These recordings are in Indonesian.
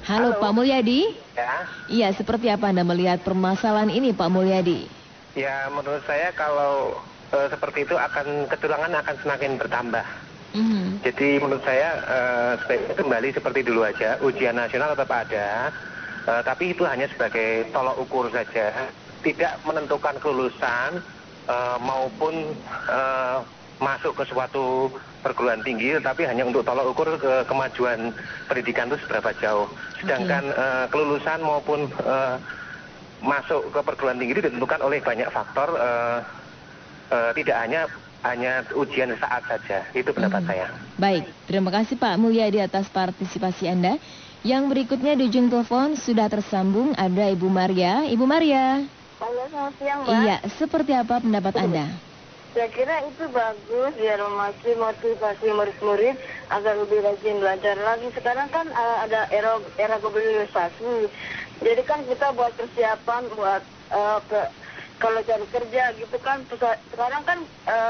Halo Pak Mulyadi. Ya. Iya, seperti apa Anda melihat permasalahan ini Pak Mulyadi? Ya, menurut saya kalau seperti itu kecurangan akan semakin bertambah. Jadi menurut saya sebaiknya kembali seperti dulu aja, ujian nasional tetap ada, tapi itu hanya sebagai tolok ukur saja, tidak menentukan kelulusan maupun masuk ke suatu perguruan tinggi, tapi hanya untuk tolok ukur kemajuan pendidikan itu seberapa jauh. Sedangkan kelulusan maupun masuk ke perguruan tinggi itu ditentukan oleh banyak faktor, tidak hanya ujian saat saja. Itu pendapat saya. Baik, terima kasih Pak Mulyadi atas partisipasi Anda. Yang berikutnya di ujung telepon sudah tersambung ada Ibu Maria. Ibu Maria. Halo, selamat siang Mbak. Iya, seperti apa pendapat Anda? Saya kira itu bagus biar motivasi murid-murid agar lebih rajin belajar lagi. Sekarang kan ada era globalisasi. Jadi kan kita buat persiapan buat kalau cari kerja gitu kan. Sekarang kan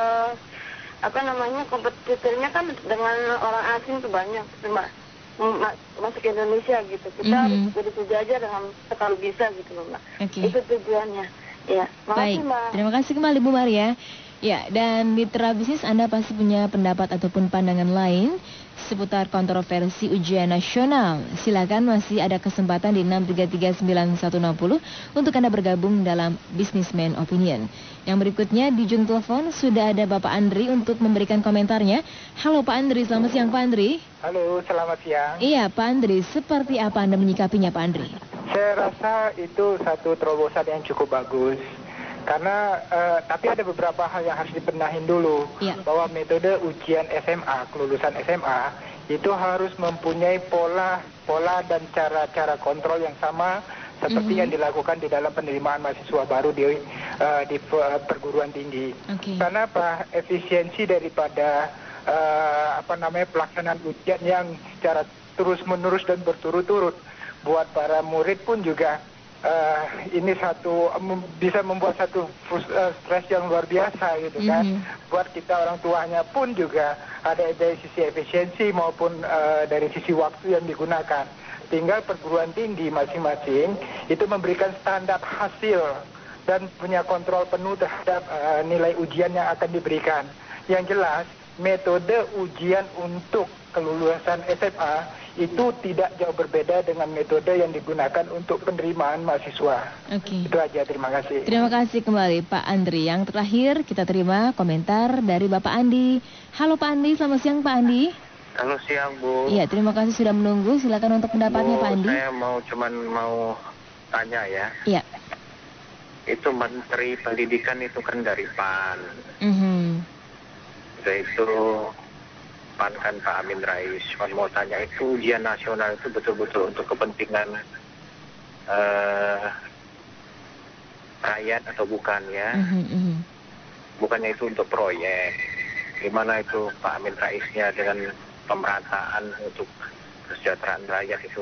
kompetitornya kan dengan orang asing tuh banyak masuk ke Indonesia gitu. Kita harus bersejajar dengan sekali bisa gitu Mbak. Itu tujuannya. Ya, makasih Mbak. Terima kasih kembali Bu Maria. Ya, dan di Mitra Bisnis Anda pasti punya pendapat ataupun pandangan lain seputar kontroversi ujian nasional. Silakan, masih ada kesempatan di 6339160 untuk Anda bergabung dalam Businessman Opinion. Yang berikutnya di ujung telepon sudah ada Bapak Andri untuk memberikan komentarnya. Halo Pak Andri, selamat siang Pak Andri. Halo, selamat siang. Iya Pak Andri, seperti apa Anda menyikapinya Pak Andri? Saya rasa itu satu terobosan yang cukup bagus. Karena, tapi ada beberapa hal yang harus dibenahin dulu. Bahwa metode ujian SMA, kelulusan SMA, itu harus mempunyai pola dan cara-cara kontrol yang sama seperti yang dilakukan di dalam penerimaan mahasiswa baru di perguruan tinggi. Karena apa? Efisiensi daripada pelaksanaan ujian yang secara terus-menerus dan berturut-turut buat para murid pun juga ini bisa membuat satu stres yang luar biasa gitu kan. Buat kita orang tuanya pun juga ada dari sisi efisiensi maupun dari sisi waktu yang digunakan. Tinggal perguruan tinggi masing-masing itu memberikan standar hasil dan punya kontrol penuh terhadap nilai ujian yang akan diberikan. Yang jelas metode ujian untuk kelulusan SMA itu tidak jauh berbeda dengan metode yang digunakan untuk penerimaan mahasiswa. Itu aja, terima kasih. Terima kasih kembali Pak Andri. Yang terakhir kita terima komentar dari Bapak Andi. Halo Pak Andi, selamat siang Pak Andi. Halo siang Bu. Iya, terima kasih sudah menunggu. Silakan untuk pendapatnya Bu, Pak Andi. Saya mau tanya ya. Iya. Itu Menteri Pendidikan itu kan dari PAN. Itu PAN kan Pak Amin Rais. Mau tanya, itu ujian nasional itu betul-betul untuk kepentingan rakyat atau bukan ya? Bukannya itu untuk proyek? Gimana itu Pak Amin Raisnya dengan pemerataan untuk kesejahteraan rakyat itu?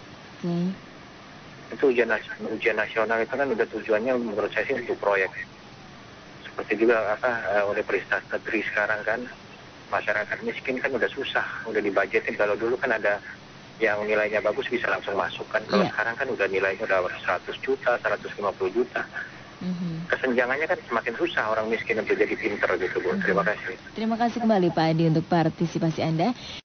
Itu ujian nasional itu kan udah tujuannya menurut saya sih untuk proyek. Seperti juga Universitas Negeri sekarang kan, masyarakat miskin kan udah susah, udah dibajetin. Kalau dulu kan ada yang nilainya bagus bisa langsung masuk kan. Kalau sekarang kan udah nilainya udah 100 juta, 150 juta. Kesenjangannya kan semakin susah orang miskin untuk jadi pinter gitu Bu. Terima kasih. Terima kasih kembali Pak Adi untuk partisipasi Anda.